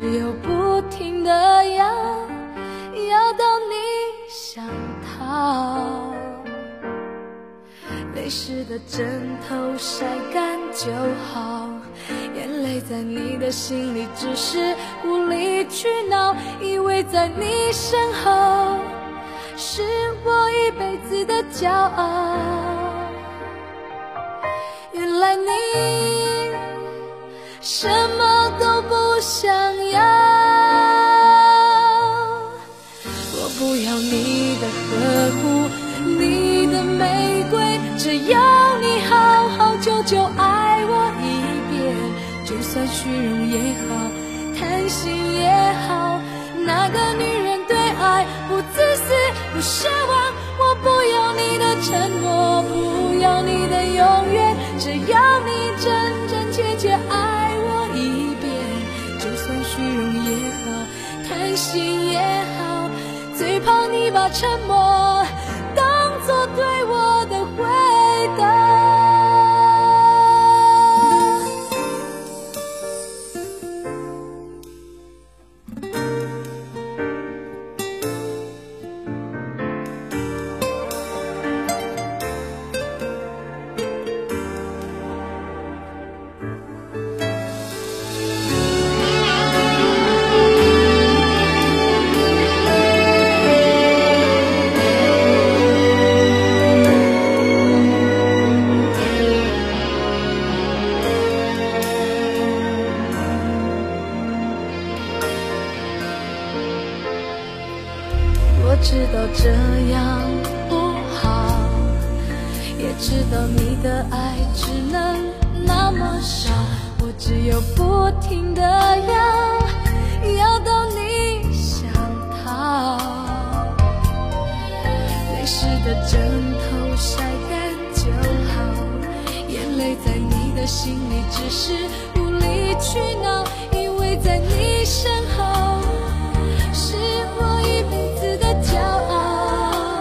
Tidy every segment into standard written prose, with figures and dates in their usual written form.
只有不停地要到你想逃。泪湿的枕头晒干就好，眼泪在你的心里只是无理取闹，以为在你身后是我一辈子的骄傲。原来你什么都不想要，我不要你的呵护，你的玫瑰，只要你好好久久爱我一遍。就算虚荣也好，贪心也好，那个女人对爱不自私不奢望。我不要你的承诺，不要你的永远，只要你真真切切爱我一遍。就算虚荣也好，贪心也好，最怕你把沉默当作对我的回答。我知道这样不好，也知道你的爱只能那么少，我只有不停地要到你想逃。泪湿的枕头晒干就好，眼泪在你的心里只是无理取闹，以为在你身后是我一辈子的骄傲。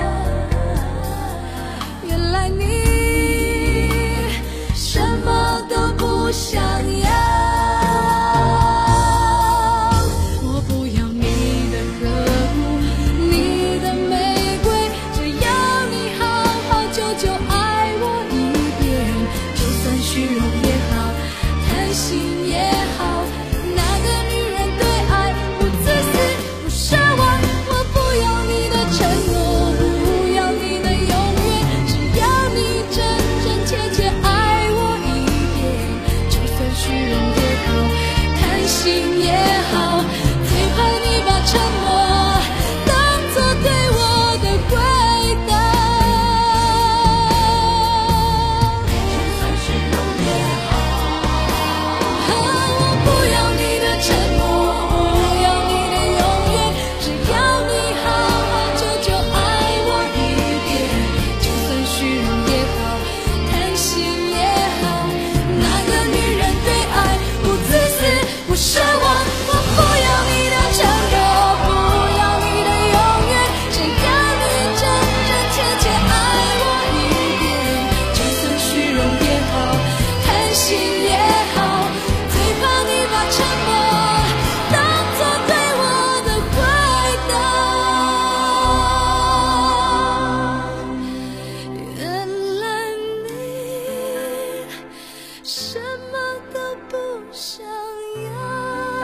原来你什么都不想要，我不要你的呵护，你的玫瑰，只要你好好久久爱我一遍。就算虚荣也好，贪心也好，那个女人对爱不自私不奢望。我不要你的承诺，不要你的永远，只要你真真切切爱我一遍。就算虚荣也好，贪心也好，最怕你把沉默当作对我的回答。就算虚荣也好，我不要你的承诺，不要你的永远，只要你好好久久爱我一遍。就算虚荣也好，贪心也好，那个女人对爱不自私不奢望。我不要你的承诺，不要你的永远，只要你真真切切爱我一遍。就算虚荣也好，贪心也好，最怕你把沉默当作对我的回答。原来你什么都不想要。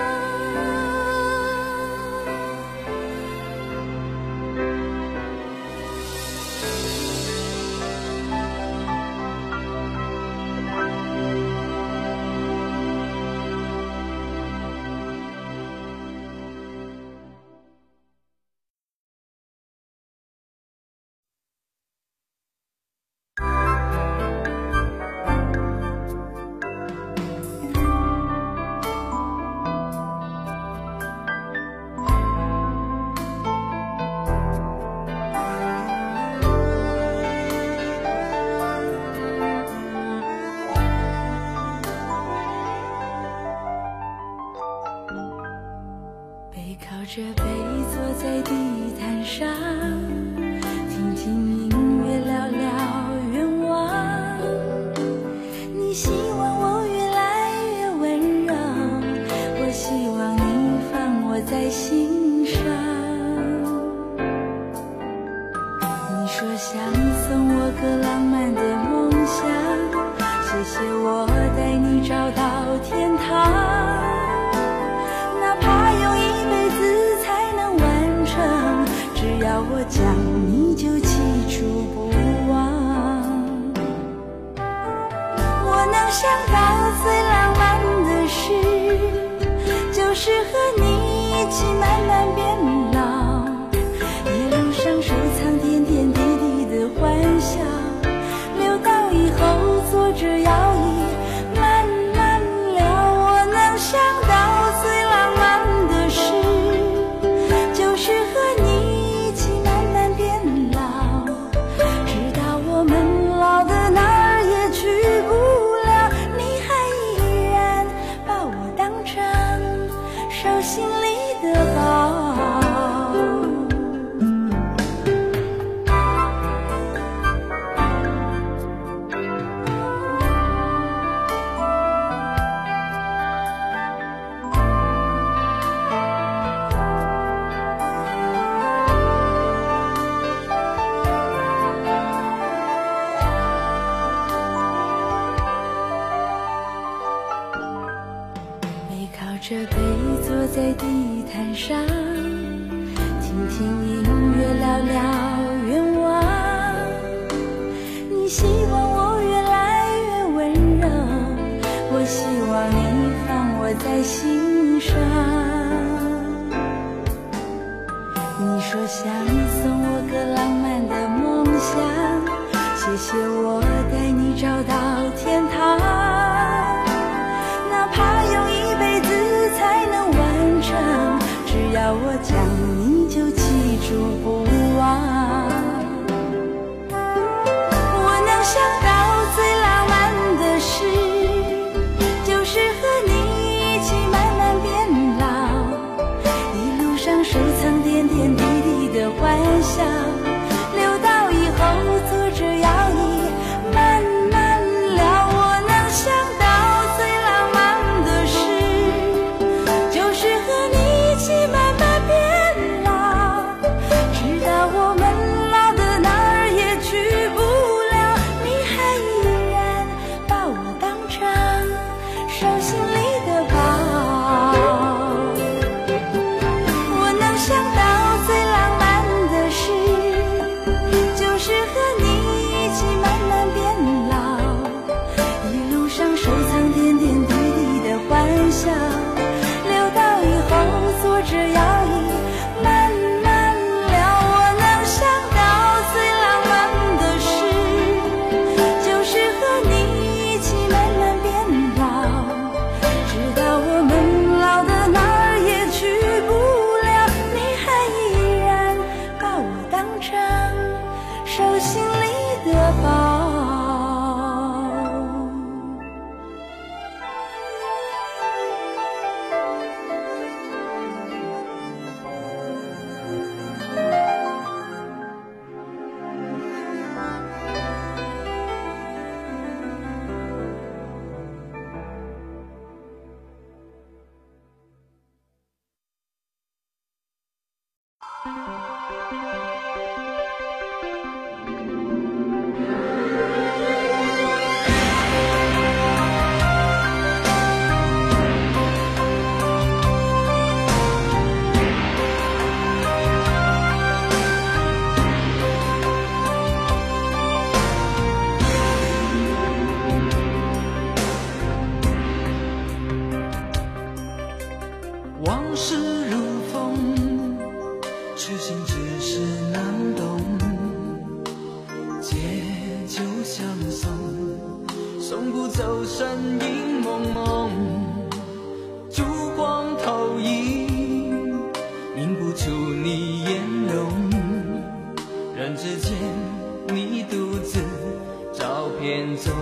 背靠着背坐在地毯上，听听音乐，聊聊愿望。你希望我越来越温柔，我希望你一起慢慢变老，一路上收藏点点滴滴的欢笑，留到以后坐着摇椅慢慢聊。我能想到最浪漫的事，就是和你一起慢慢变老，直到我们老的哪儿也去不了，你还依然把我当成手心里的宝。这杯坐在地毯上，听听音乐，聊聊愿望。你希望我越来越温柔，我希望你放我在心上。你说想送我个浪漫的梦想，谢谢我带你找到天堂，哪怕用一辈子才能完成，只要我讲你就记住不忘。我能想到最浪漫的事，就是和你一起慢慢变老，一路上收藏点点滴滴的欢笑，留到以后坐着摇椅慢慢聊。我能想到最浪漫的事，就是和你一起慢慢变老，直到我们老的哪儿也去不了，你还依然把我当成手心里的宝。我能想到最浪漫的事，就是和你一起慢慢变老，一路上收藏点点滴滴的欢笑，留到以后坐着摇椅慢慢聊。我能想到最浪漫的事，就是和你一起慢慢变老，直到我们老的哪儿也去不了，你还依然把我当成手心里的宝。 往事如风，痴心只是难懂。借酒相送，送不走身影蒙蒙。烛光投影，映不出你颜容。人之间，你独自照片中。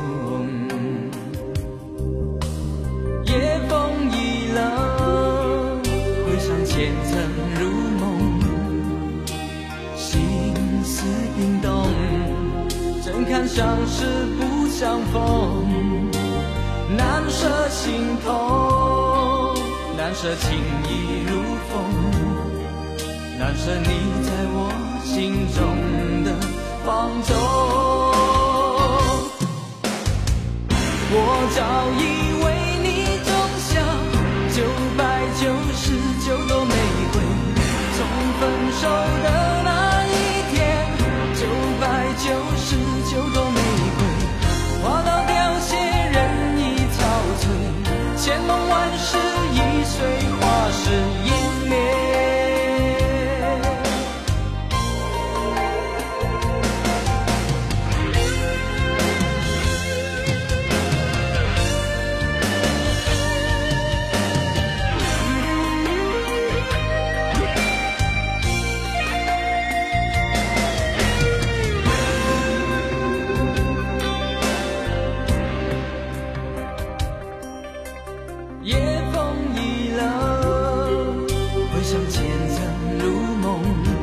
夜风已冷，回想前曾如梦，心思冰冻，怎堪相识不相逢。难舍心痛，难舍情意如风，难舍你在我心中的放纵。我早已为你种下999朵玫瑰，从分手的那一天，999朵玫瑰花到凋谢，人已憔悴，千梦万世已随花事湮灭。 想前尘如梦，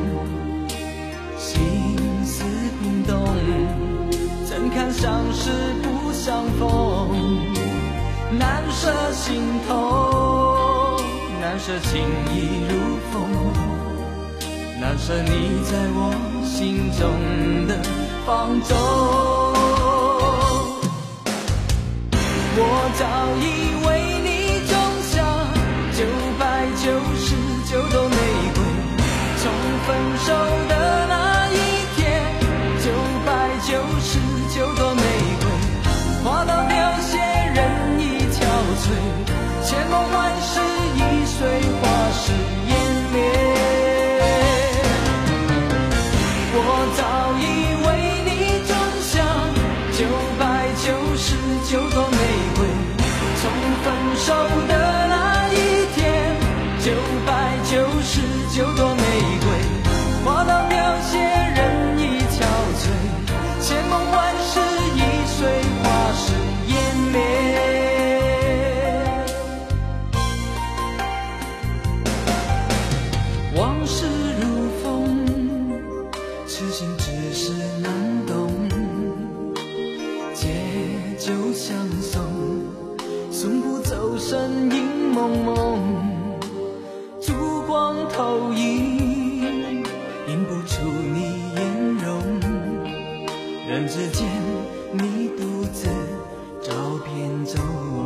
心思冰冻，怎堪相识不相逢，难舍心头，难舍情意如风，难舍你在我心中的放纵。我早已为你种下999朵玫瑰，从分手的那一天，999朵玫瑰花到凋谢，人已憔悴，千梦万世易碎，花时湮灭。我早已为你种下999朵玫瑰，从分手的那一天，999朵玫瑰花到凋谢，人已憔悴，千梦万世易碎，花时湮灭。往事如风，痴心只是难懂，借酒相送，送不走身影蒙蒙，烛光投影，映不出你颜容，人之间你独自照片中。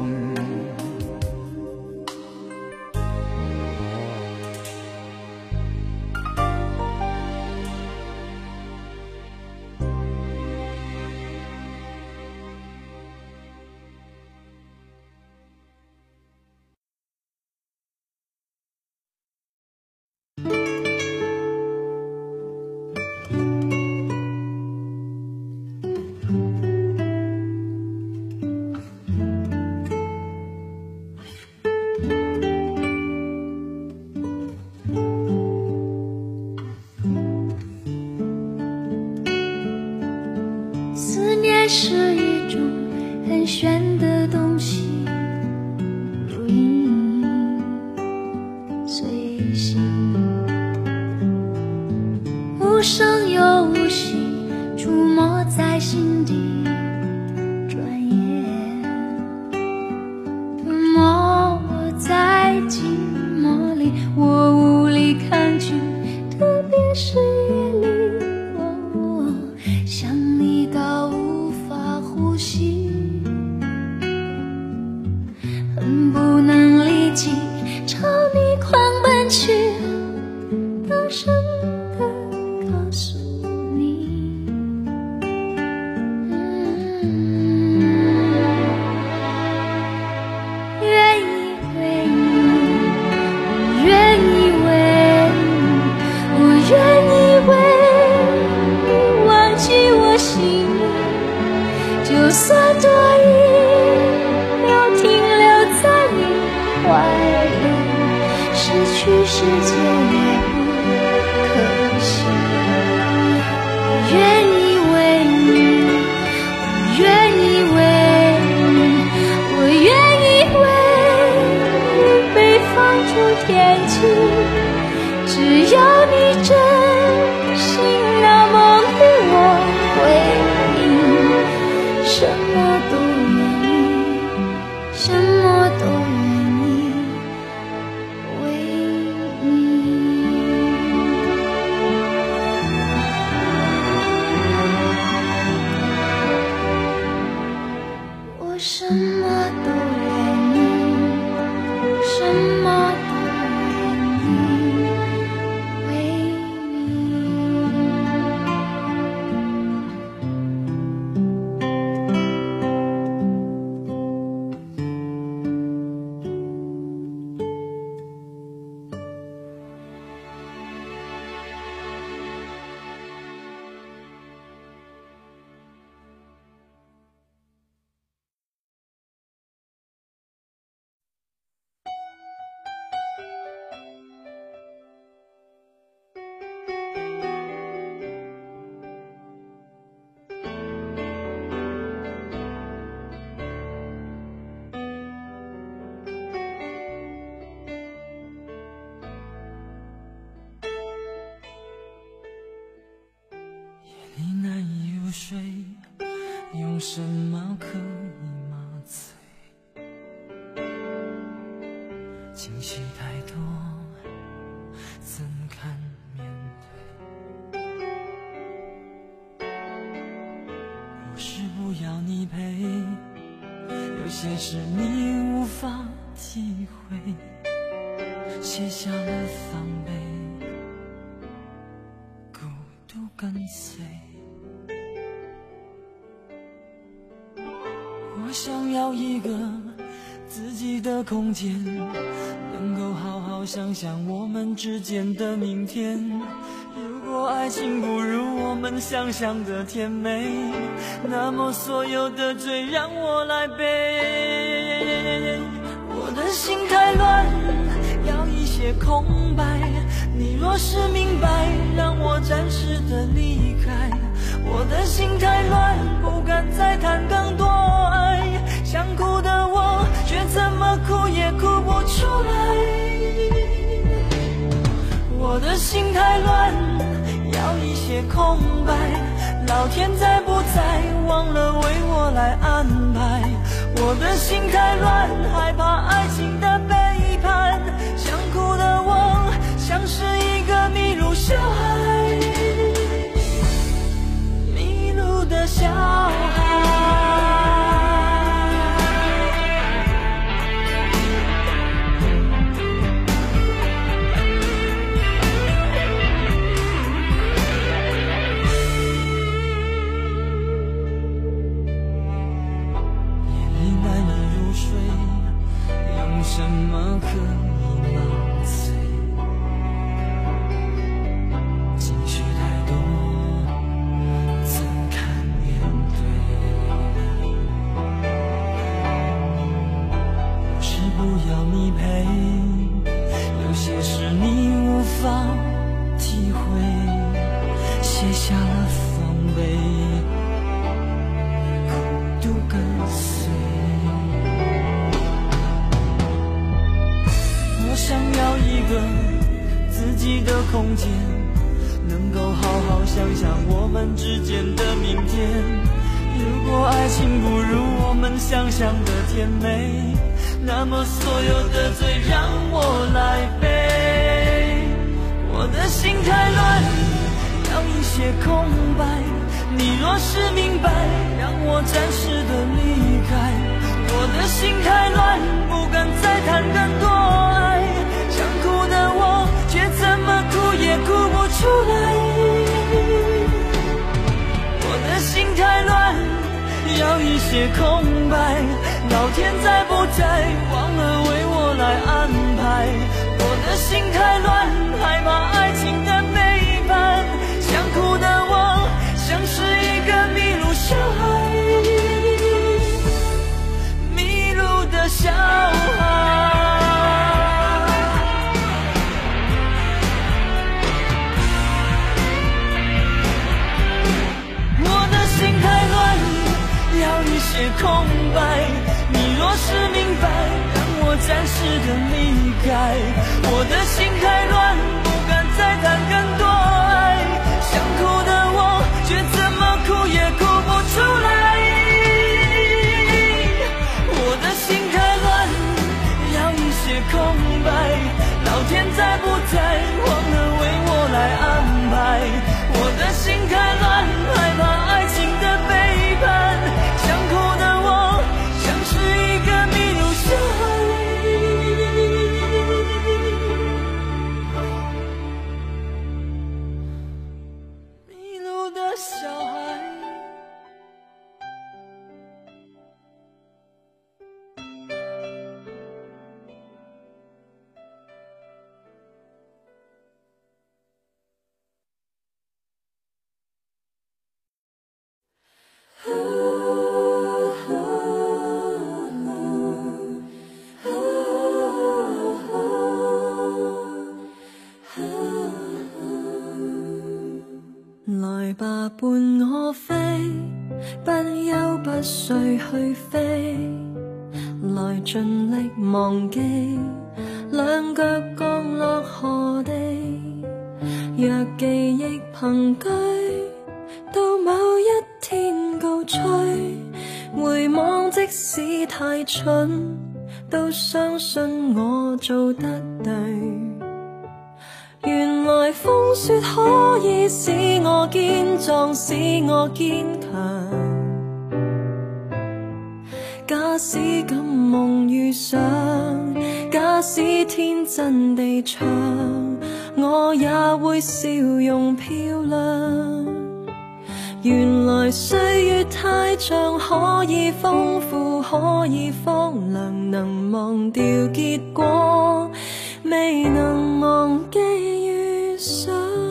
是一种很玄的东西，如影随形，无声又无息，出没在心底，转眼吞没我在寂寞里，我无力抗拒，特别是夜里，想你到无法呼吸，恨不能立即朝你狂奔去，大声地告诉你，愿意为你，我愿意为你，我愿意为你忘记我心里，就算多一秒停留在你怀里，失去世界也不可惜。我愿意为你，我愿意为你，我愿意为你被放逐天际，只要你真心那么对我回应，什么都愿意，什么都愿意为你。我什么都愿意，什么都愿意为什么可以麻醉？情绪太多，怎堪面对？不是不要你陪，有些事你无法体会，卸下了防备，孤独跟随。我想要一个自己的空间，能够好好想想我们之间的明天。如果爱情不如我们想象的甜美，那么所有的罪让我来背。我的心太乱，要一些空白，你若是明白，让我暂时的离开。我的心太乱，不敢再谈更多爱，想哭的我却怎么哭也哭不出来。我的心太乱，要一些空白，老天在不在忘了为我来安排。我的心太乱，害怕爱情的背叛，想哭的我像是一个迷路小孩，迷路的小孩。什么可以麻醉？情绪太多，怎堪面对？不是不要你陪，有些事你无法体会，卸下了防备，孤独跟随。想要一个自己的空间，能够好好想想我们之间的明天。如果爱情不如我们想象的甜美，那么所有的罪让我来背。我的心太乱，要一些空白，你若是明白，让我暂时的离开。我的心太乱，不敢再谈更多爱，想哭的我却怎么哭也哭不出来。我的心太乱，要一些空白，老天在不在忘了为我来安排。我的心太乱，害怕爱情的背叛，想哭的我像是一个迷路小孩，小孩。我的心太乱，要一些空白，你若是明白，让我暂时的离开。我的心太乱，不敢再谈更多爱，想哭的我却怎么哭也哭不出来。空白，老天在不在忘了为我来安排。我的心太乱，害怕爱情的背叛，想哭的我像是一个迷路小孩，迷路的小孩。 來吧，伴我飛，不休不睡去飛，來盡力忘記，兩腳降落何地。若記憶憑據，到某一天告吹， 即使太蠢，都相信我做得對。原來風雪可以使我堅壯，使我堅強。假使敢夢遇上，假使天真地唱，我也會笑容漂亮。原來歲月太長，可以豐富，可以荒涼，能忘掉結果，未能忘記遇上。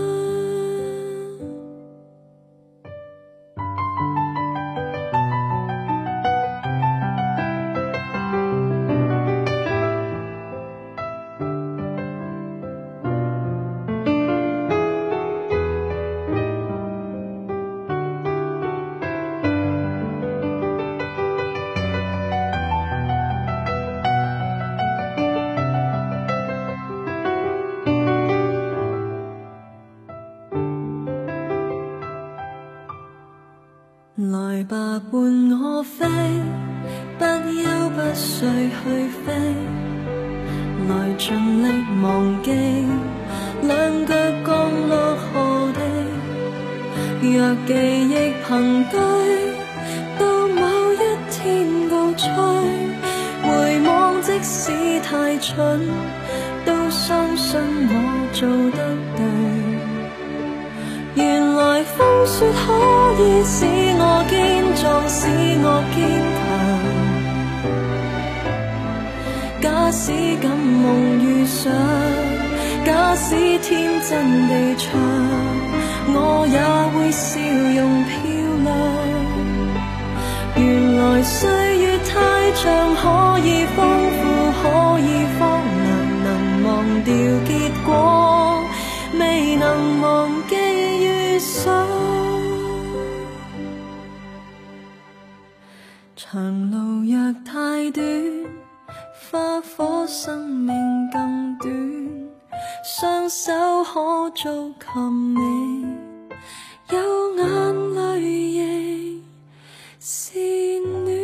來吧，伴我飛，不休不睡去飛，來盡力忘記兩腳降落何地。若記憶憑據，到某一天告吹，回望即使太蠢，都相信我做得對。原來風雪可以使我堅壯，使我堅強。假使敢夢遇上，假使天真地唱，我也會笑容漂亮。原來歲月太長，可以豐富，可以荒涼，能忘掉結果，未能忘記遇上。長路若太短，花火生命更短，雙手可做琴美，有眼淚亦是暖。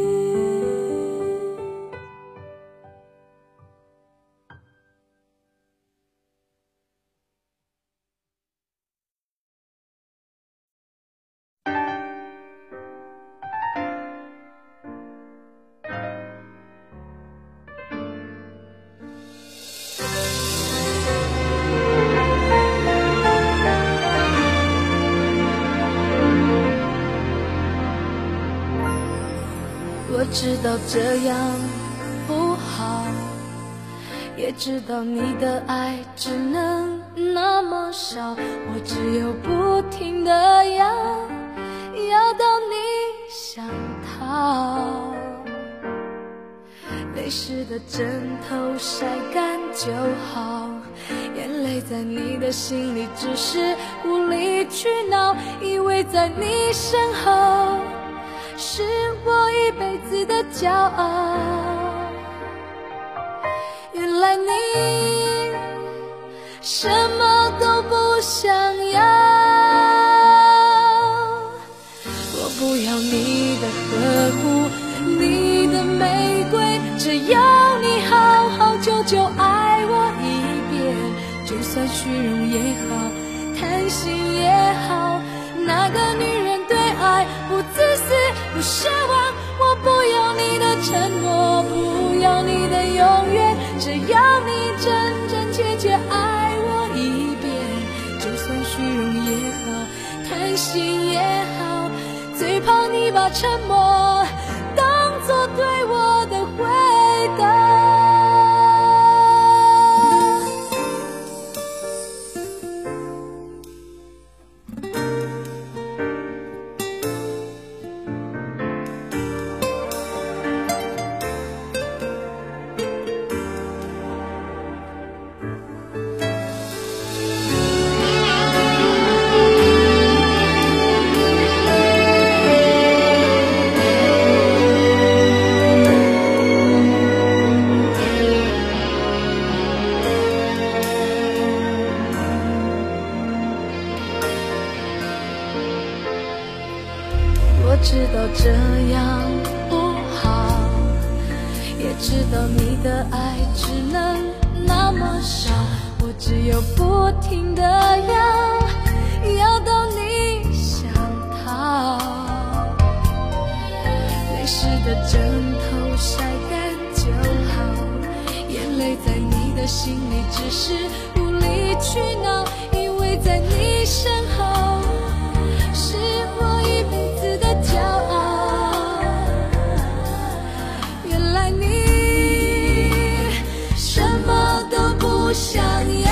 我知道这样不好，也知道你的爱只能那么少，我只有不停地要到你想逃。泪湿的枕头晒干就好，眼泪在你的心里只是无理取闹，以为在你身后是我一辈子的骄傲。原来你什么都不想要，我不要你的呵护，你的玫瑰，只要你好好久久爱我一遍，就算虚荣也好，贪心也好，那个女人对爱不自私不奢望，我不要你的承诺，不要你的永远，只要你真真切切爱我一遍，就算虚荣也好，贪心也好，最怕你把沉默当作对我的回答。我知道这样不好， 也知道你的爱只能那么少，我只有不停地要到你想逃。泪湿的枕头晒干就好，眼泪在你的心里只是无理取闹，因为在你身后是我一辈子的骄傲。原来你什么都不想要，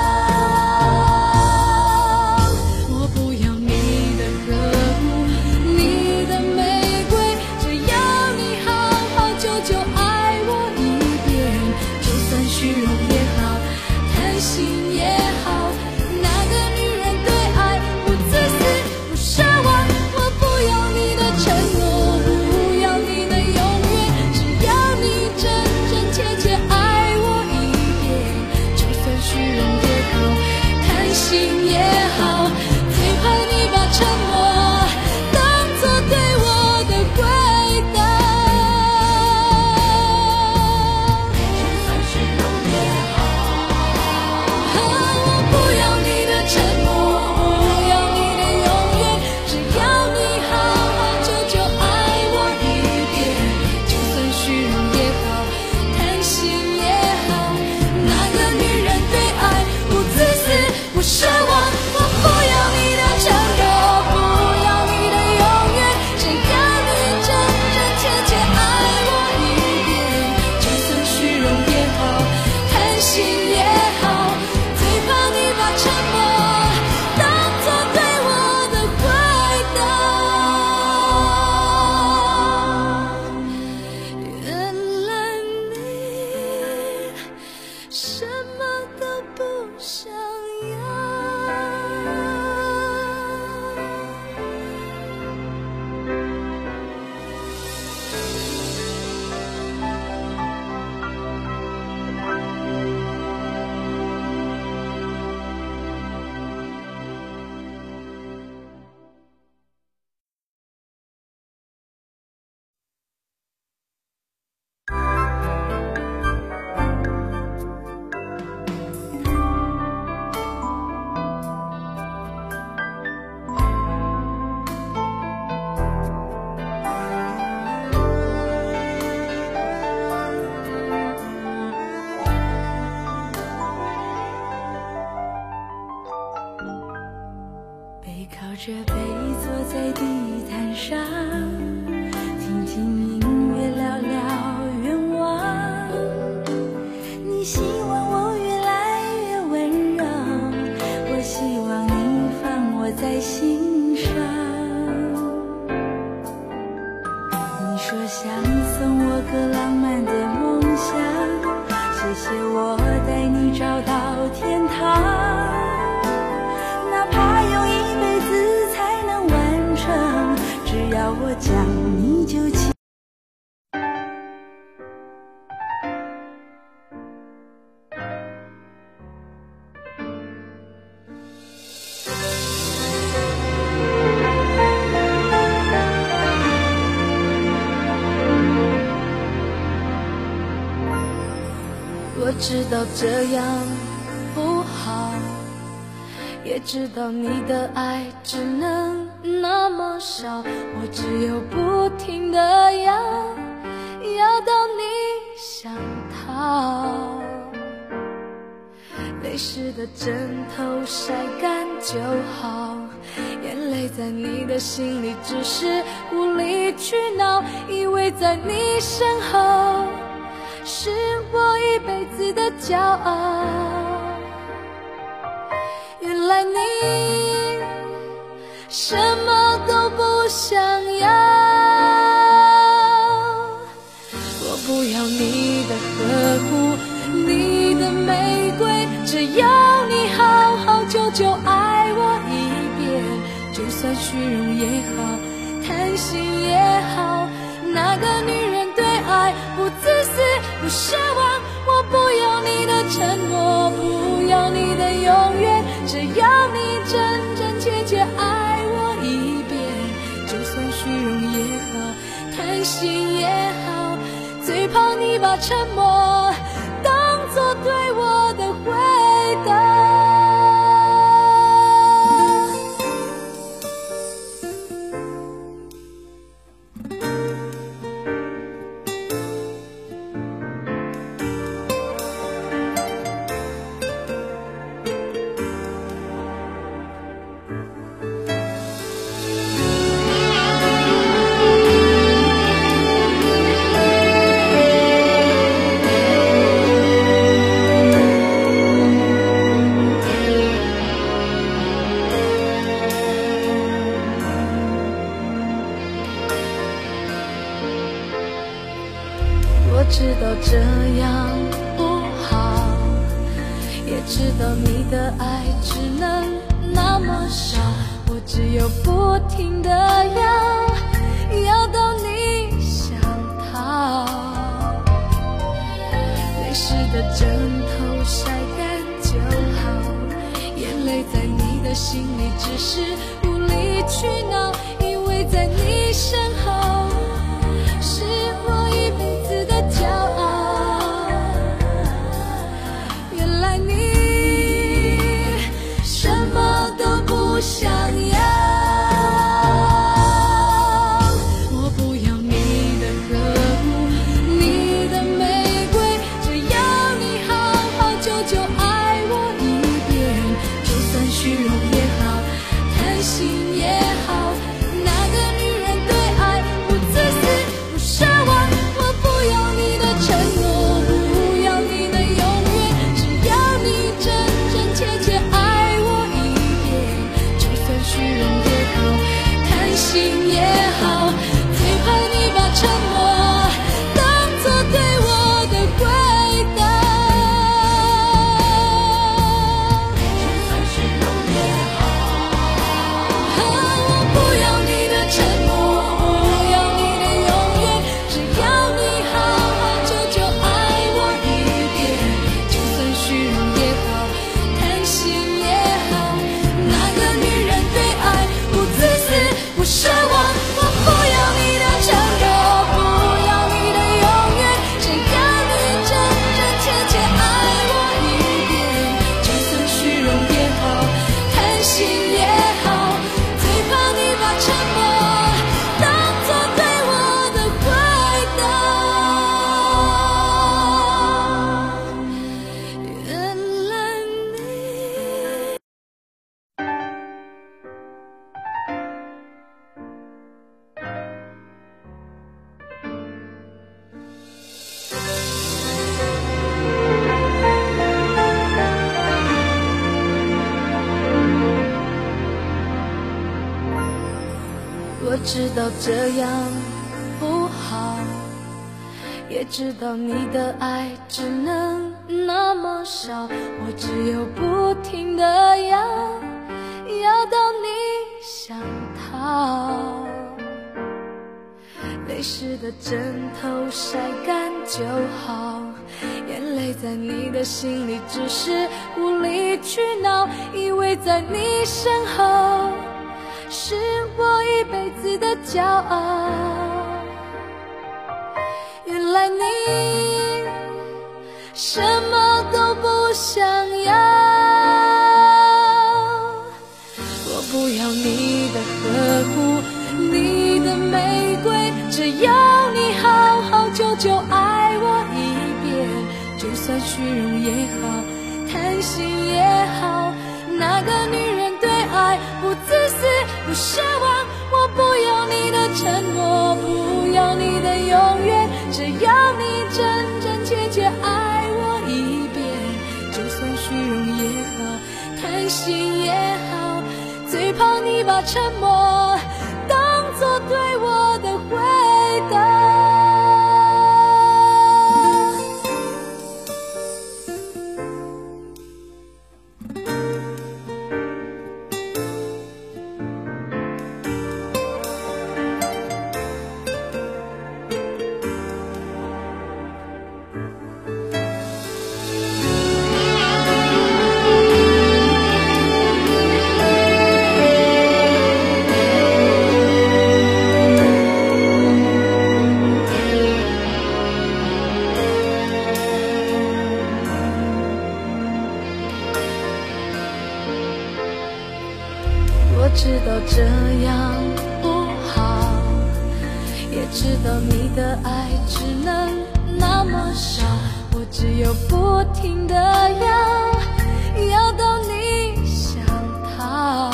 我不要你的呵护，你的玫瑰，只要你好好久久爱我一遍，就算虚荣也好，贪心也好，那个女人对爱不自私不奢望，我不要你的承诺，不要你的永远，只要你真真切切爱我一遍，就算虚荣也好，贪心也好，最怕你把沉默当作对我的回答。就算虚荣也好，我不要你的承诺，不要你的永远，只要你好好久久爱我一遍，就算虚荣也好，贪心也好，那个女人对爱不自私不奢望，我不要你的承诺，不要你的永远，只要你真真切切爱我一遍，就算虚荣也好，贪心也好，最怕你把沉默当作对我的回答。原来你什么都不想要。背靠着背坐在地毯上，听听音乐，聊聊愿望。你希望我越来越温柔，我希望你放我在心上。你说想送我个浪漫的梦想，谢谢我带你找到天堂，哪怕用一辈子才能完成，只要我讲你就亲。我知道这样不好，也知道你的爱只能那么少，我只有不停地要到你想逃。泪湿的枕头晒干就好，眼泪在你的心里只是无理取闹，因为在你身后是我一辈子的骄傲。原来你什么都不想要，我不要你的呵护，你的玫瑰，只要你好好久久爱我一遍，就算虚荣也好，贪心也好，那个女人对爱不自私不奢望，我不要你的承诺，不要你的永远，只要你真真切切爱我一遍，就算虚荣也好，贪心也好，最怕你把沉默当作对我的回答。我知道这样不好，也知道你的爱只能那么少，我只有不停地要到你想逃。泪湿的枕头晒干就好，眼泪在你的心里只是无理取闹，因为在你身后是我一辈子的骄傲。原来你什么都不想要，我不要你的呵护，你的玫瑰，只要你好好久久爱我一遍，就算虚荣也好，贪心也好，那个女人对爱不自私不奢望，我不要你的承诺，不要你的永远，只要你真真切切爱我一遍，就算虚荣也好，贪心也好，最怕你把沉默当作对我的回答。就算虚荣也好，我不要你的承诺，不要你的永远，只要你好好久久爱我一遍，就算虚荣也好，贪心也好，那个女人对爱不自私不奢望，我不要你的承诺，不要你的永远，只要你真真切切爱我一遍，就算虚荣也好，贪心也好，最怕你把沉默当作对我的回答。原来你我知道这样不好，也知道你的爱只能那么少，我只有不停地要到你想逃。泪湿的枕头晒干就好，眼泪在你的心里只是无理取闹，因为在你身后是我一辈子的骄傲。原来你什么都不想要，我不要你的呵护，你的玫瑰，只要你好好久久爱我一遍，就算虚荣也好，贪心也好，那个女人对爱不自私不奢望，我不要你的承诺，不要你的永远，只要你真真切切爱我一遍，就算虚荣也好，贪心也好，最怕你把沉默当作对我的回答。 知道这样不好，也知道你的爱只能那么少，我只有不停地要到你想逃。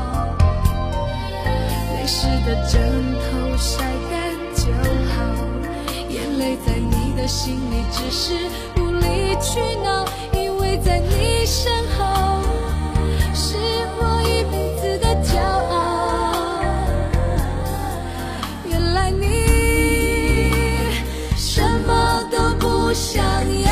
泪湿的枕头晒干就好，眼泪在你的心里只是无理取闹，因为在你身后是我一辈子的骄傲。原来你什么都不想要，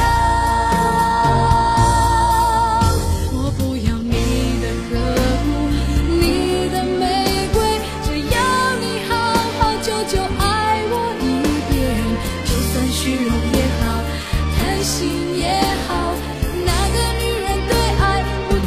我不要你的呵护，你的玫瑰，只要你好好久久爱我一遍，就算虚荣也好，贪心也好，那个女人对爱不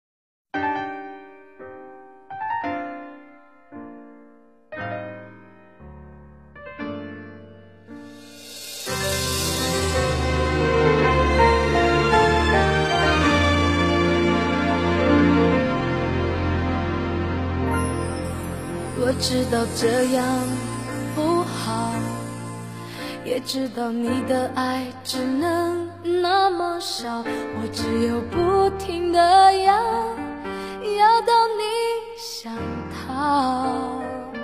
我知道这样不好，也知道你的爱只能那么少，我只有不停地要到你想逃。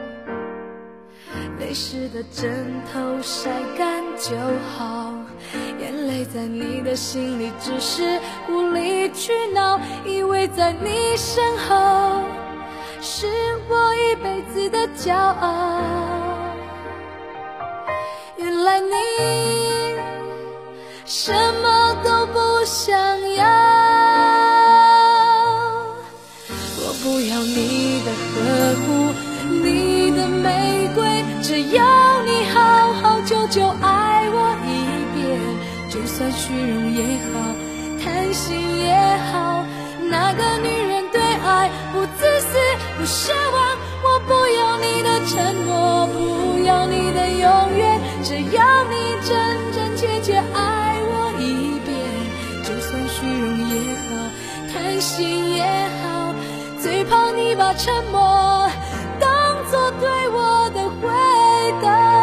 泪湿的枕头晒干就好，眼泪在你的心里只是无理取闹，因为在你身后是我一辈子的骄傲。原来你什么都不想要，我不要你的呵护，你的玫瑰，只要你好好久久爱我一遍，就算虚荣也好，贪心也好，那个女人对爱不自私不奢望，我不要你的承诺，不要你的永远，只要你真真切切爱我一遍，就算虚荣也好，贪心也好，最怕你把沉默当作对我的回答。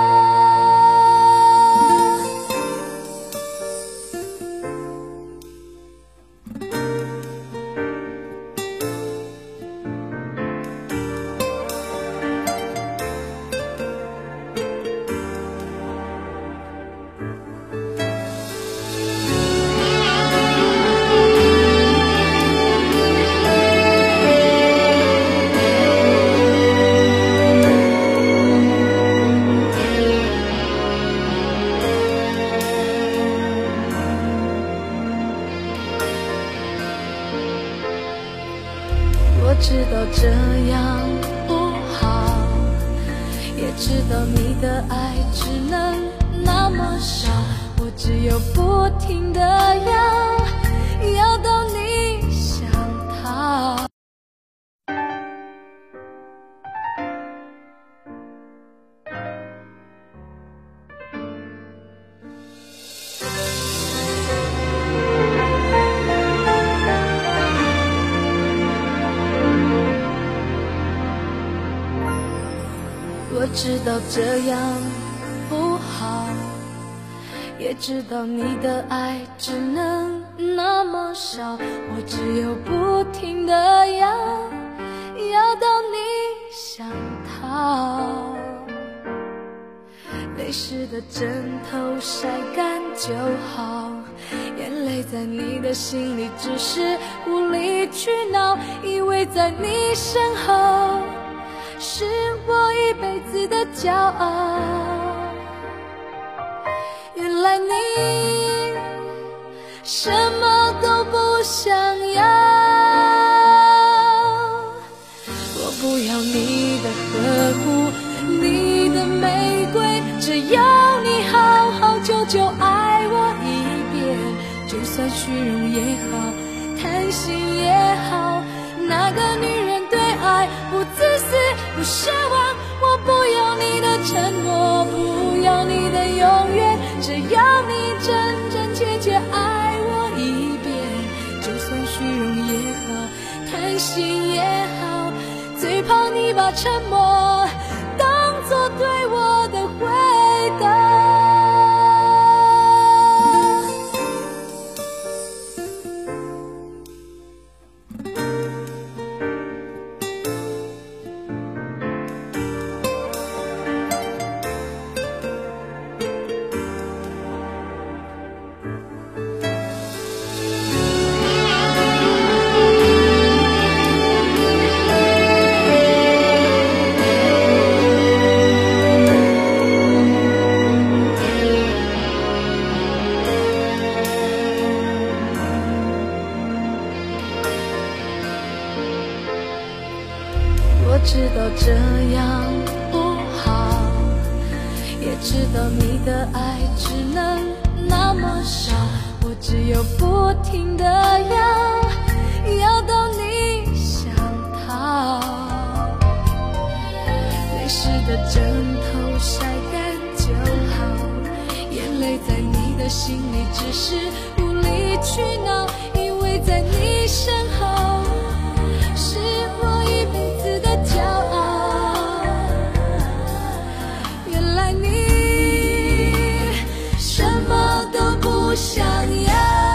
我知道这样不好，也知道你的爱只能那么少，我只有不停地要到你想逃。我知道这样不好，也知道你的爱只能那么少，我只有不停地要到你想逃。泪湿的枕头晒干就好，眼泪在你的心里只是无理取闹，因为在你身后是我一辈子的骄傲。原来你什么都不想要，我不要你的呵护，你的玫瑰，只要你好好久久爱我一遍，就算虚荣也好，贪心也好，那个女人对爱不自私不奢望，我不要你的承诺，不要你的永远，只要你真真切切爱我一遍，就算虚荣也好，贪心也好， 最怕你把沉默当作对我的回答。我知道这样不好，也知道你的爱只能那么少，我只有不停地要到你想逃。泪湿的枕头晒干就好，眼泪在你的心里只是无理取闹，因为在你身后是我一辈子的骄傲。原来你什么都不想要，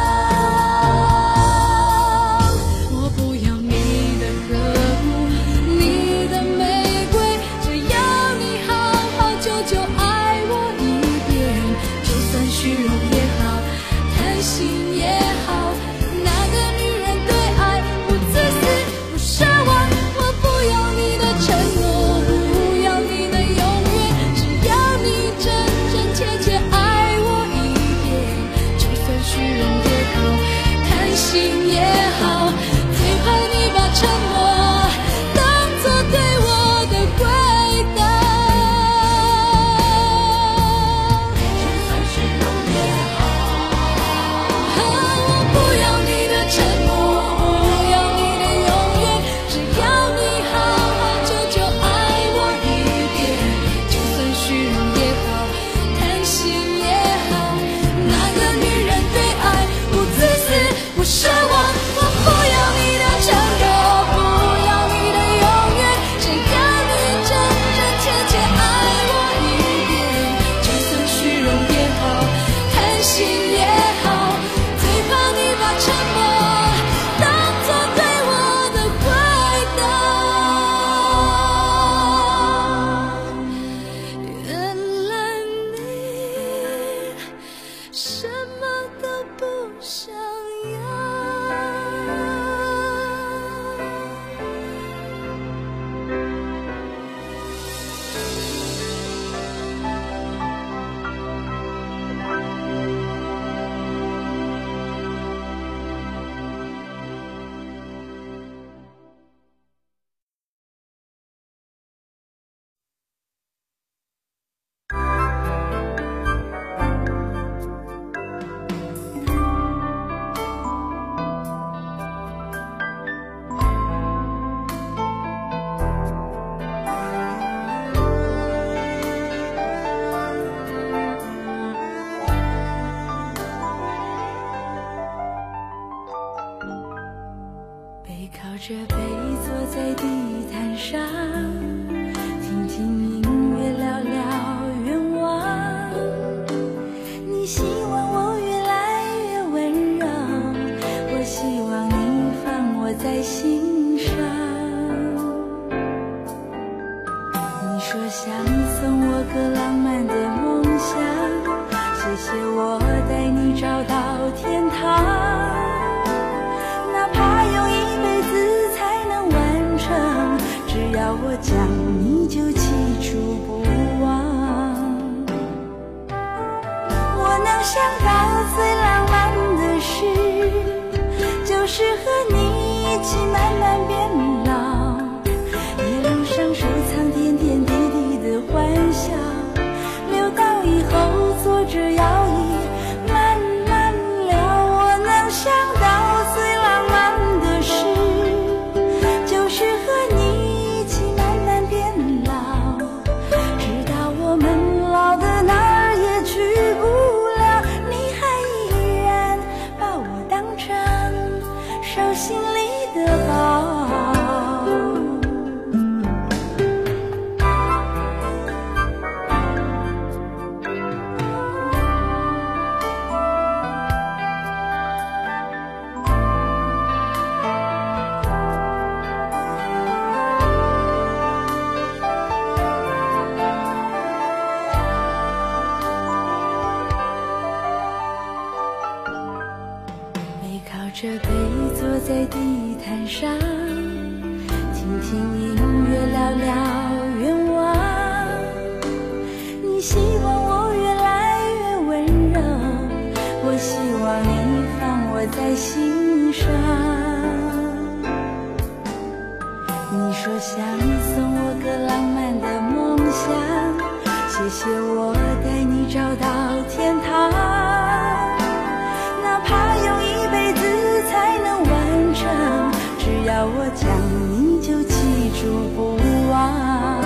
我不要你的呵护，你的玫瑰，只要你好好久久爱我一遍。就算虚荣也好，贪心也好，那个女人对爱不自私不奢望。我不要你的承诺，不要你的永远，只要你真真切切爱我一遍。就算虚荣也好，贪心也好，最怕你把沉默当作对我的回答。就算虚荣也好，我不要你的承诺，不要你的永远，只要你好好久久爱我一遍。就算虚荣也好，贪心也好，那个女人对爱不自私不奢望。我不要你的承诺，不要你的永远，只要你真真切切爱我一遍。就算虚荣也好，贪心也好，最怕你把沉默当作对我的回答。原来你什么都不想要。背靠着背坐在地毯上，听听音乐，聊聊愿望。你希望我越来越温柔，我希望你放我在心上。你说想送我个浪漫的梦想，谢谢我带你找到天堂。哪怕用一辈子才能完成，只要我讲你就记住不忘。我能想到最浪漫的事，就是和你一起慢慢变老，一路上收藏点点滴滴的欢笑，留到以后坐着摇椅慢慢聊。我能想到最浪漫的事，就是和你一起慢慢变老，直到我们老的哪儿也去不了，你还依然把我当成手心里的宝。 上，听听音乐，聊聊愿望。你希望我越来越温柔，我希望你放我在心上。你说想送我个浪漫的梦想，谢谢我带你找到天堂，哪怕用一辈子才能完成，只要我讲你就记住不忘。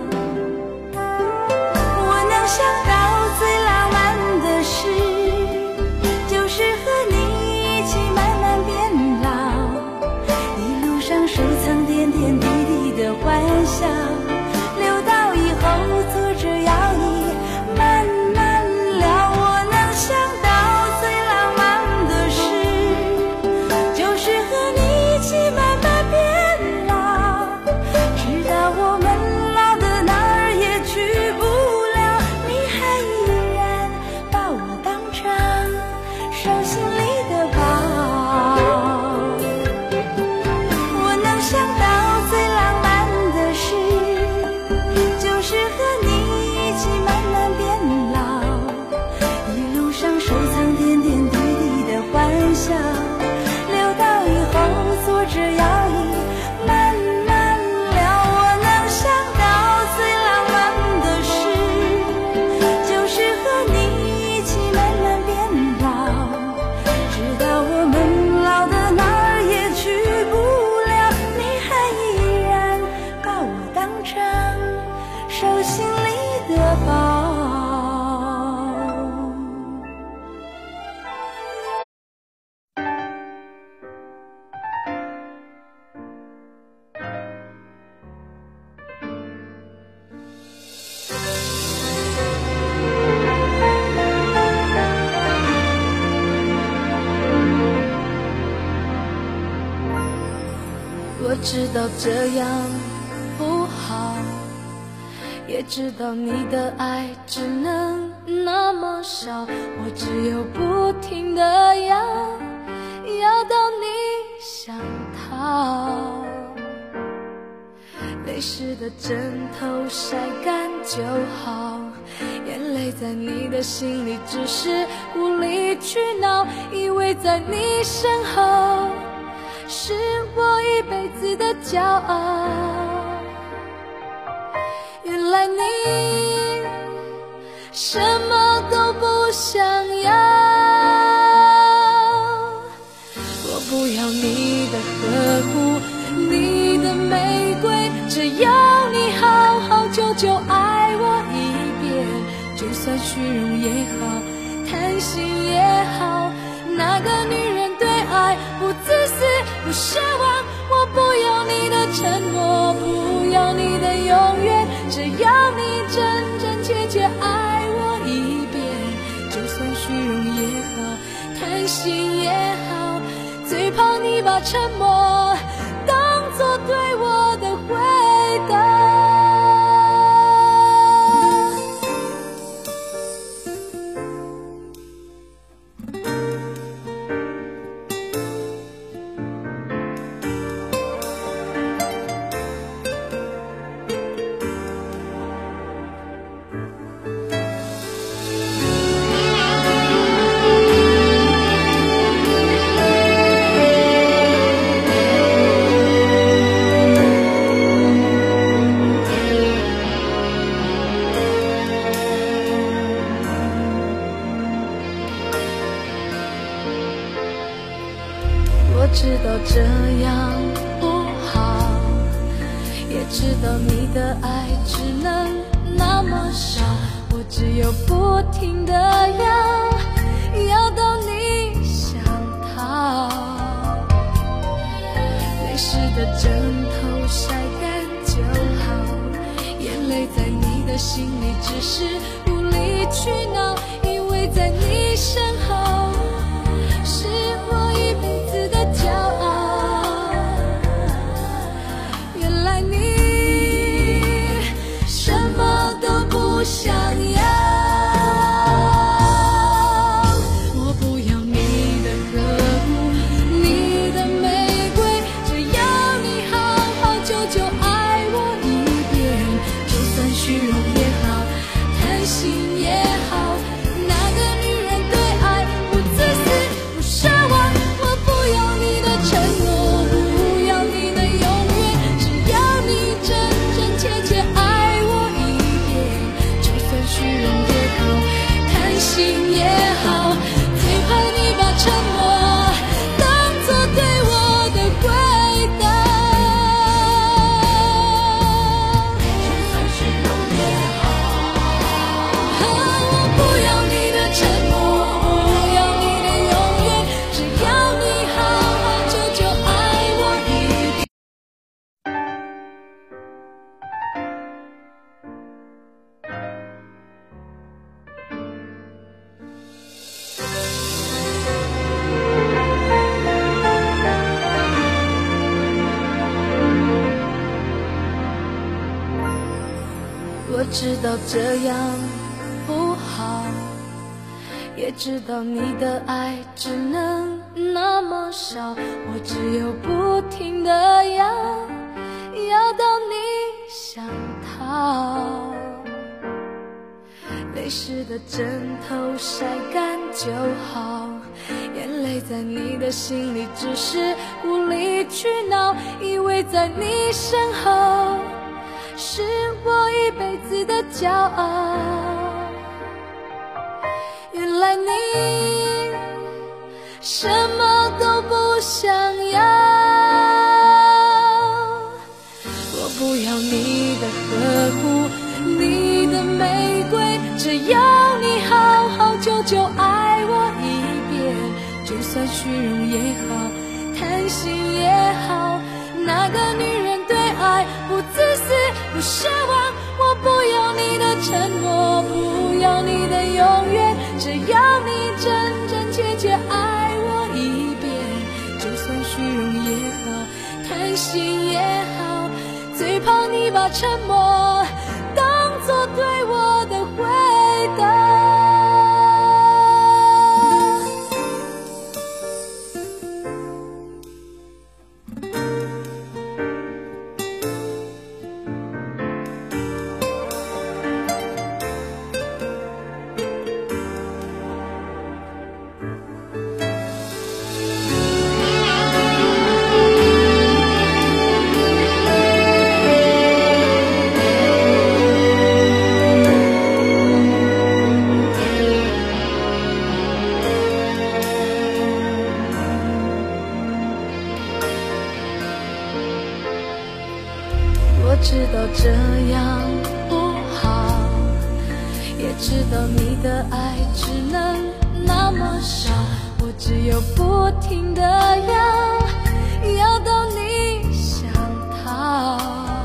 我能想到最浪漫的事，就是和你一起慢慢变老，一路上收藏点点滴滴的欢笑，留到以后坐着摇椅慢慢聊。我能想到最浪漫的事，就是和你一起慢慢变老，直到我们老的哪儿也去不了，你还依然把我当成手心里的宝。我能想到最浪漫的事，就是和你一起慢慢变老，一路上收藏点点滴滴的欢笑，留到以后坐着摇椅慢慢聊。我能想到最浪漫的事，就是和你一起慢慢变老，直到我们老的哪儿也去不了，你还依然把我当成手心里的宝。我知道这样不好，也知道你的爱只能那么少，我只有不停地要到你想逃。泪湿的枕头晒干就好，眼泪在你的心里只是无理取闹，以为在你身后是我一辈子的骄傲，原来你什么都不想要。我不要你的呵护，你的玫瑰，只要你好好久久爱我一遍，就算虚荣也好，贪心也好，那个女人对爱不自私不奢望。我不要你的承诺，不要你的永远，只要你真真切切爱我一遍，就算虚荣也好，贪心也好，最怕你把沉默当作对我的回答。我知道这样不好，也知道你的爱只能那么少，我只有不停地要到你想逃。泪湿的枕头晒干就好，眼泪在你的心里只是无理取闹，以为在你身后是我一辈子的骄傲，原来你什么都不想要。我不要你的呵护，你的玫瑰，只要知道这样不好，也知道你的爱只能那么少，我只有不停地要到你想逃。泪湿的枕头晒干就好，眼泪在你的心里只是无理取闹，以为在你身后是我一辈子的骄傲。原来你什么都不想要，我不要你的呵护，你的玫瑰，只要你好好久久爱我一遍，就算虚荣也好，贪心也好，那个女人对爱不自私不奢望，我不要你的承诺，不要你的永远，只要你真真切切爱我一遍，就算虚荣也好，贪心也好，最怕你把沉默当作对我的回答。我知道这样不好，也知道你的爱只能那么少，我只有不停地要到你想逃。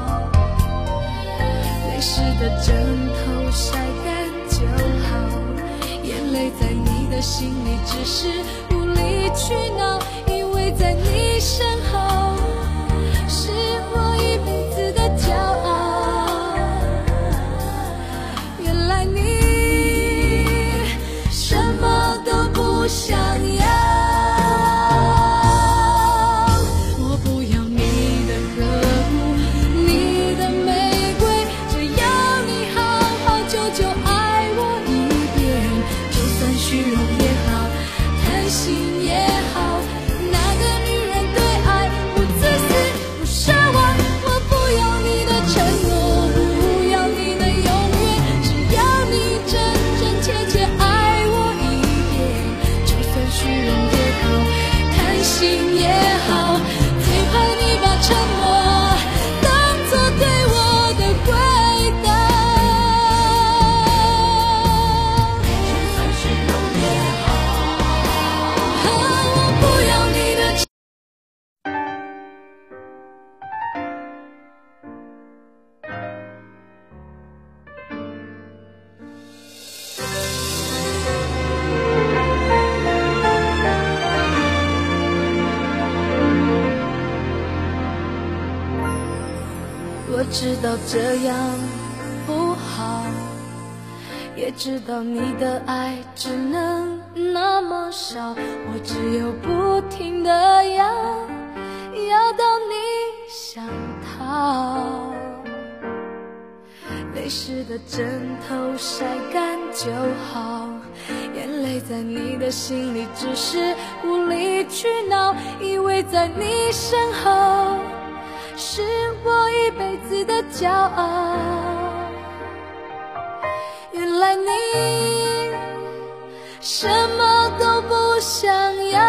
泪湿的枕头晒干就好，眼泪在你的心里只是无理取闹，以为在你身后是我一辈子的骄傲。原来你什么都不想要，我不要你的呵护，你的玫瑰，只要你好好久久爱我一遍，就算虚荣也好，贪心也好，那个女人对爱不自私不奢望，我不要你的承诺，不要你的永远，只要你真真切切爱我一遍，就算虚荣也好，贪心也好，最怕你把沉默当作对我的回答。就算虚荣也好，我不要你的我知道这样不好，也知道你的爱只能那么少，我只有不停地要到你想逃。泪湿的枕头晒干就好，眼泪在你的心里只是无理取闹，以为在你身后是我一辈子的骄傲。原来你什么都不想要，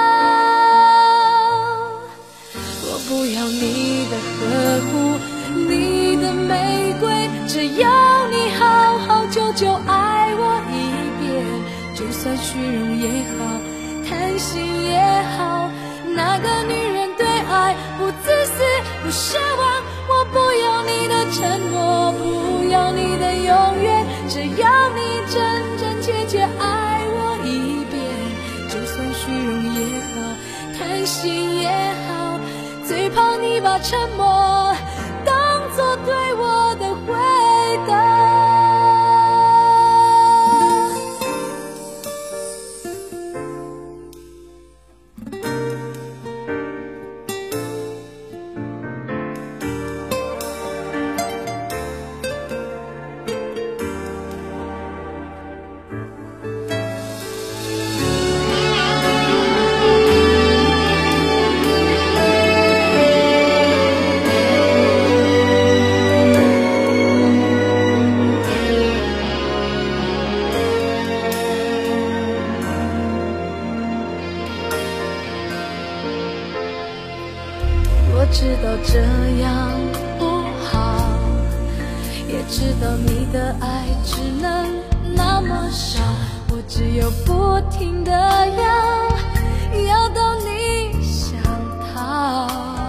我不要你的呵护，你的玫瑰，只要你好好久久爱我一遍，就算虚荣也好，贪心也好，那个女人对爱不自私不奢望，我不要你的承诺，不要你的永远，只要你真真切切爱我一遍，就算虚荣也好，贪心也好，最怕你把沉默当作对我的回答。 知道这样不好，也知道你的爱只能那么少，我只有不停地要到你想逃。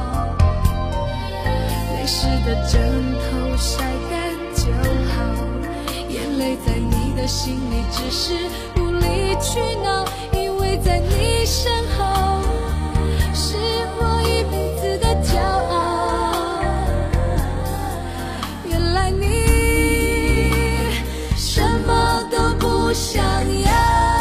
泪湿的枕头晒干就好，眼泪在你的心里只是无理取闹，因为在你身后是我一辈子的骄傲。原来你什么都不想要，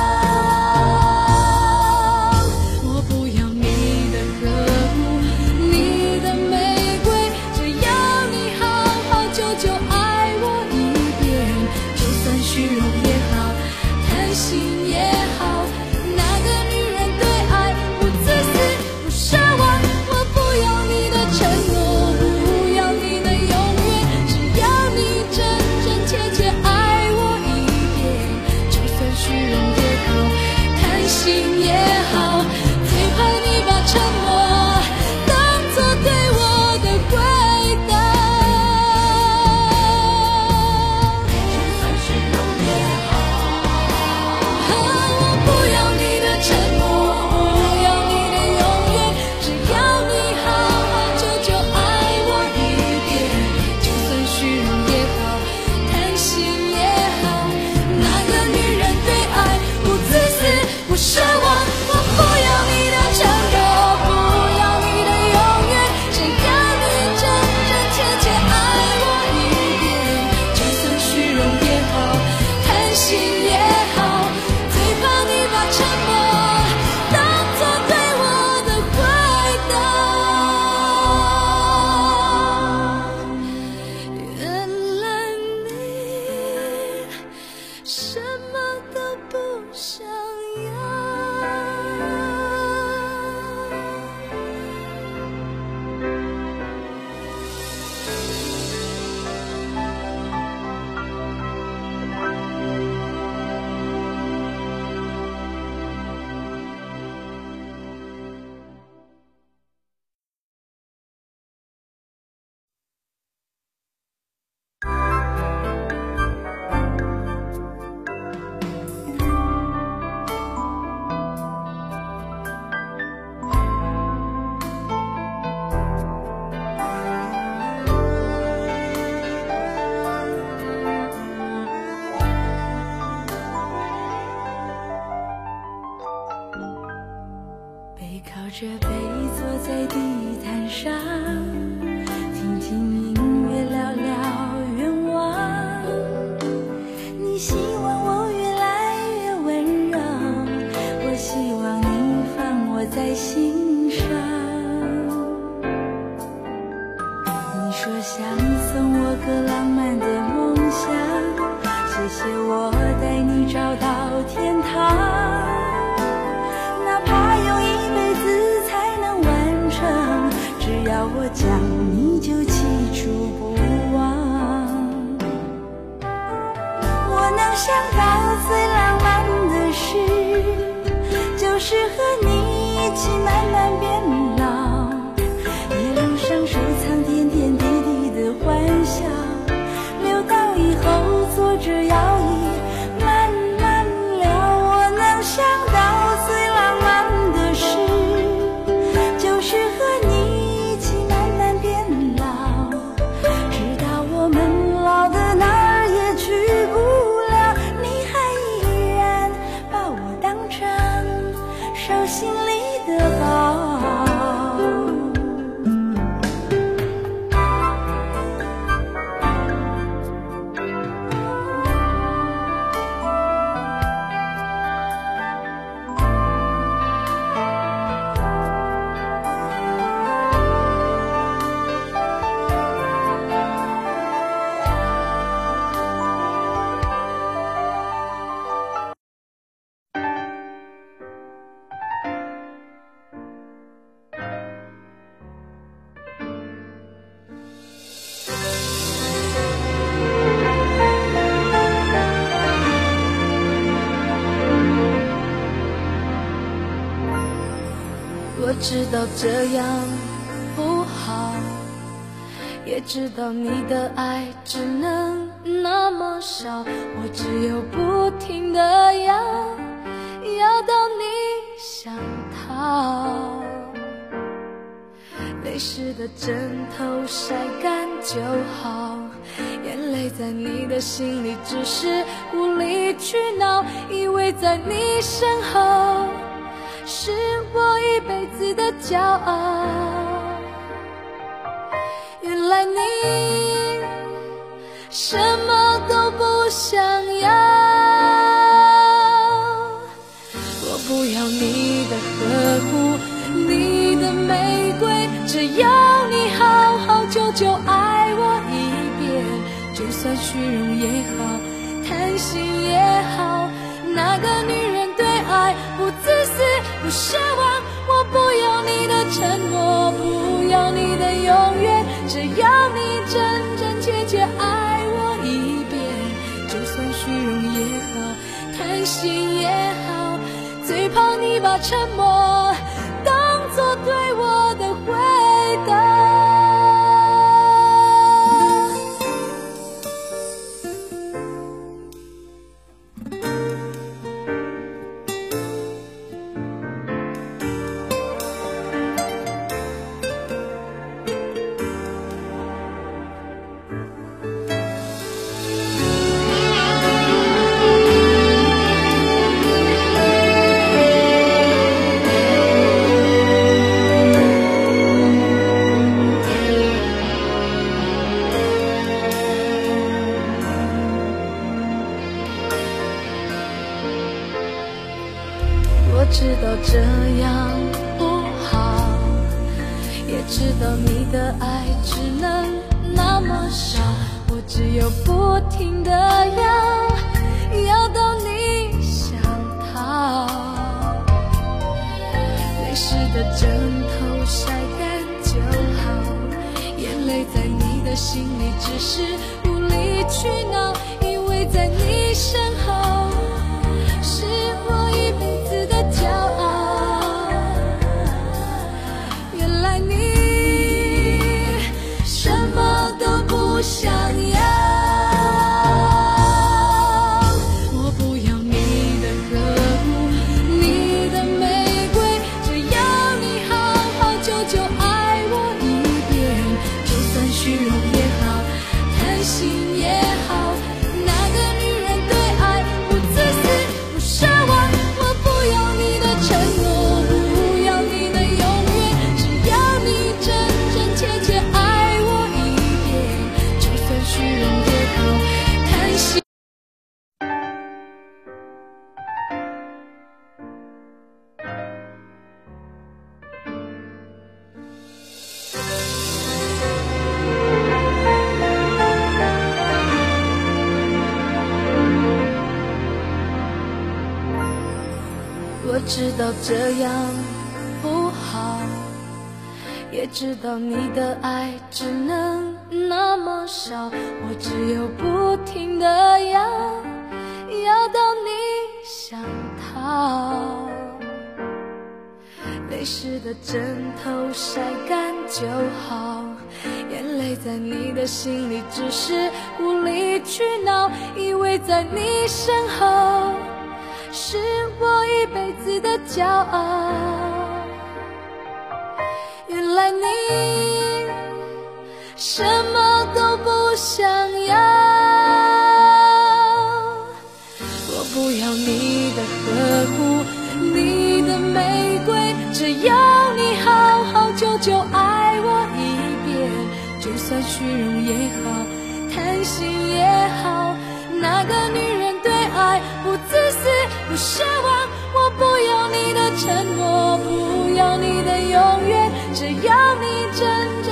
我不要你的呵护，你的玫瑰，只要你好好久久爱我一遍，就算虚荣也好，贪心也好，那个女人对爱不自私不奢望，我不要你的承诺，不要你的永远，只要你真真切切爱我一遍，就算虚荣也好，贪心也好，最怕你把沉默当作对我的回答。就算虚荣也好，我不要你的承诺，不要你的永远，只要你好好久久爱我一遍，就算虚荣也好，贪心也好，那个女人对爱不自私不奢望，我不要你的承诺，不要你的永远，只要你真真切切爱我一遍，就算虚荣也好，贪心也好，最怕你把沉默当作对我的回答。原来你什么都不想要。背靠着背坐在地毯上，听听音乐，聊聊愿望。你希望我越来越温柔，我希望你放我在心上。你说想送我个浪漫的梦想，谢谢我带你找到天堂，哪怕用一辈子才能完成，只要我讲你就记住不忘。我能想到最浪漫的事，就是和你一起慢慢变老，一路上收藏点点滴滴的欢笑，留到以后坐着摇椅慢慢聊。我能想到最浪漫的事，就是和你一起慢慢变老，直到我们老的哪儿也去不了，你还依然把我当成手心里的宝。我知道这样不好， 也知道你的爱只能那么少，我只有不停地要到你想逃。泪湿的枕头晒干就好，眼泪在你的心里只是无理取闹，以为在你身后是我一辈子的骄傲。原来你什么都不想要，我不要你的呵护，你的玫瑰，只要你好好久久爱我一遍，就算虚荣也好，贪心也好，那个女人对爱不自私不奢望，我不要你的承诺，不要你的永远，只要你真真切切爱我一遍，就算虚荣也好，贪心也好，最怕你把沉默当作对我的回答。我知道这样不好，也知道你的爱只能那么少，我只有不停地要到你想逃。泪湿的枕头晒干就好，眼泪在你的心里只是无理取闹，因为在你身后是我一辈子的骄傲。原来你什么都不想要，我不要你的呵护，你的玫瑰，只要你好好久久爱我一遍，就算虚荣也好，贪心也好，那个女人对爱不自私不奢望，我不要你的承诺，不要你的永远，只要你真真切切爱我一遍，就算虚荣也好，贪心。我知道这样不好，也知道你的爱只能那么少，我只有不停地要到你想逃。泪湿的枕头晒干就好，眼泪在你的心里只是无理取闹，以为在你身后是我一辈子的骄傲。原来你什么都不想要，我不要你的呵护，你的玫瑰，只要你好好久久爱我一遍，就算虚荣也好，贪心也好，那个女人对爱不自私不奢望，我不要你的承诺，不要你的永远，只要你真真